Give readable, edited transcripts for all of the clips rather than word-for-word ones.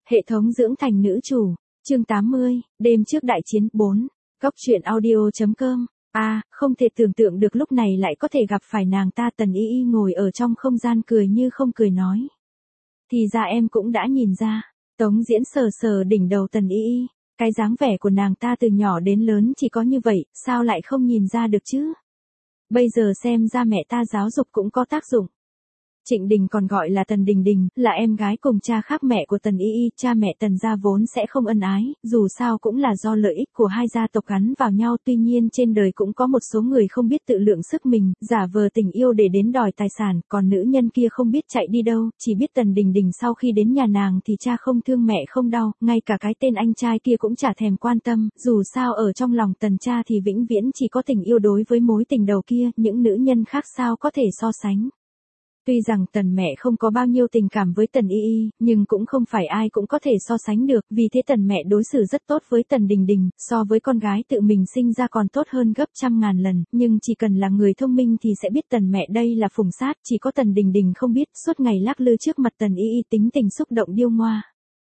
Hệ thống dưỡng thành nữ chủ, chương 80, đêm trước đại chiến 4, góc truyện audio.com. Không thể tưởng tượng được lúc này lại có thể gặp phải nàng ta. Tần Y Y ngồi ở trong không gian cười như không cười nói. Thì ra em cũng đã nhìn ra. Tống Diễn sờ sờ đỉnh đầu Tần Y Y, cái dáng vẻ của nàng ta từ nhỏ đến lớn chỉ có như vậy, sao lại không nhìn ra được chứ? Bây giờ xem ra mẹ ta giáo dục cũng có tác dụng. Trịnh Đình còn gọi là Tần Đình Đình, là em gái cùng cha khác mẹ của Tần Y Y, cha mẹ Tần gia vốn sẽ không ân ái, dù sao cũng là do lợi ích của hai gia tộc gắn vào nhau. Tuy nhiên trên đời cũng có một số người không biết tự lượng sức mình, giả vờ tình yêu để đến đòi tài sản, còn nữ nhân kia không biết chạy đi đâu, chỉ biết Tần Đình Đình sau khi đến nhà nàng thì cha không thương mẹ không đau, ngay cả cái tên anh trai kia cũng chả thèm quan tâm, dù sao ở trong lòng Tần cha thì vĩnh viễn chỉ có tình yêu đối với mối tình đầu kia, những nữ nhân khác sao có thể so sánh. Tuy rằng Tần mẹ không có bao nhiêu tình cảm với Tần Y Y, nhưng cũng không phải ai cũng có thể so sánh được, vì thế Tần mẹ đối xử rất tốt với Tần Đình Đình, so với con gái tự mình sinh ra còn tốt hơn gấp trăm ngàn lần, nhưng chỉ cần là người thông minh thì sẽ biết Tần mẹ đây là phùng sát, chỉ có Tần Đình Đình không biết, suốt ngày lắc lư trước mặt Tần Y Y tính tình xúc động điêu ngoa.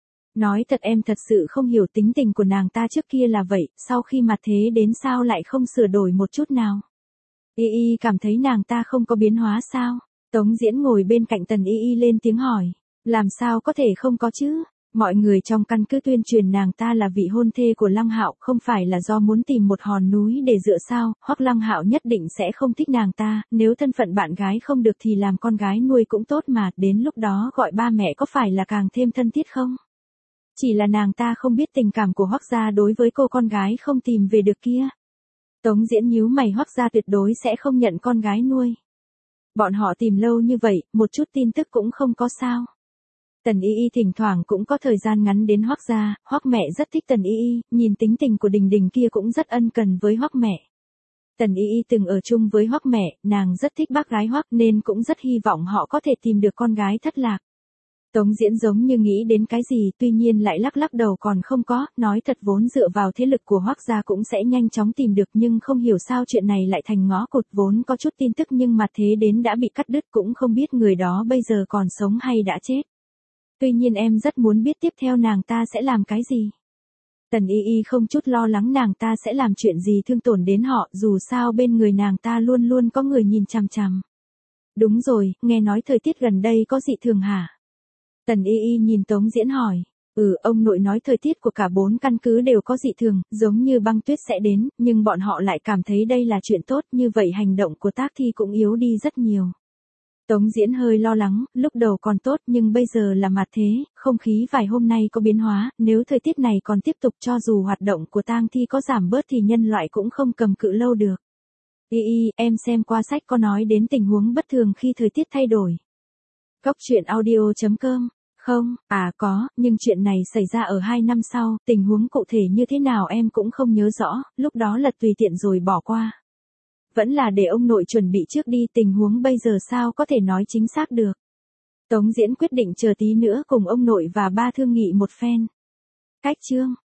Nói thật em thật sự không hiểu tính tình của nàng ta trước kia là vậy, sau khi mặt thế đến sao lại không sửa đổi một chút nào. Y Y cảm thấy nàng ta không có biến hóa sao? Tống Diễn ngồi bên cạnh Tần Y Y lên tiếng hỏi, làm sao có thể không có chứ? Mọi người trong căn cứ tuyên truyền nàng ta là vị hôn thê của Lăng Hạo, không phải là do muốn tìm một hòn núi để dựa sao? Hoặc Lăng Hạo nhất định sẽ không thích nàng ta, nếu thân phận bạn gái không được thì làm con gái nuôi cũng tốt mà, đến lúc đó gọi ba mẹ có phải là càng thêm thân thiết không? Chỉ là nàng ta không biết tình cảm của Hoắc gia đối với cô con gái không tìm về được kia. Tống Diễn nhíu mày, Hoắc gia tuyệt đối sẽ không nhận con gái nuôi. Bọn họ tìm lâu như vậy, một chút tin tức cũng không có sao. Tần Y Y thỉnh thoảng cũng có thời gian ngắn đến Hoắc gia, Hoắc mẹ rất thích Tần Y Y, nhìn tính tình của Đình Đình kia cũng rất ân cần với Hoắc mẹ. Tần Y Y từng ở chung với Hoắc mẹ, nàng rất thích bác gái Hoắc nên cũng rất hy vọng họ có thể tìm được con gái thất lạc. Tống Diễn giống như nghĩ đến cái gì, tuy nhiên lại lắc lắc đầu còn không có, nói thật vốn dựa vào thế lực của Hoắc gia cũng sẽ nhanh chóng tìm được, nhưng không hiểu sao chuyện này lại thành ngõ cụt, vốn có chút tin tức nhưng mà thế đến đã bị cắt đứt, cũng không biết người đó bây giờ còn sống hay đã chết. Tuy nhiên em rất muốn biết tiếp theo nàng ta sẽ làm cái gì. Tần Y Y không chút lo lắng nàng ta sẽ làm chuyện gì thương tổn đến họ, dù sao bên người nàng ta luôn luôn có người nhìn chằm chằm. Đúng rồi, nghe nói thời tiết gần đây có dị thường hả? Tần Y Y nhìn Tống Diễn hỏi, ông nội nói thời tiết của cả 4 căn cứ đều có dị thường, giống như băng tuyết sẽ đến, nhưng bọn họ lại cảm thấy đây là chuyện tốt, như vậy hành động của Tác Thi cũng yếu đi rất nhiều. Tống Diễn hơi lo lắng, lúc đầu còn tốt nhưng bây giờ là mặt thế, không khí vài hôm nay có biến hóa, nếu thời tiết này còn tiếp tục cho dù hoạt động của tang thi có giảm bớt thì nhân loại cũng không cầm cự lâu được. Y Y, em xem qua sách có nói đến tình huống bất thường khi thời tiết thay đổi. Góc truyện audio.com. Không, có, nhưng chuyện này xảy ra ở 2 năm sau, tình huống cụ thể như thế nào em cũng không nhớ rõ, lúc đó lật tùy tiện rồi bỏ qua. Vẫn là để ông nội chuẩn bị trước đi, tình huống bây giờ sao có thể nói chính xác được. Tống Diễn quyết định chờ tí nữa cùng ông nội và ba thương nghị một phen. Cách chương.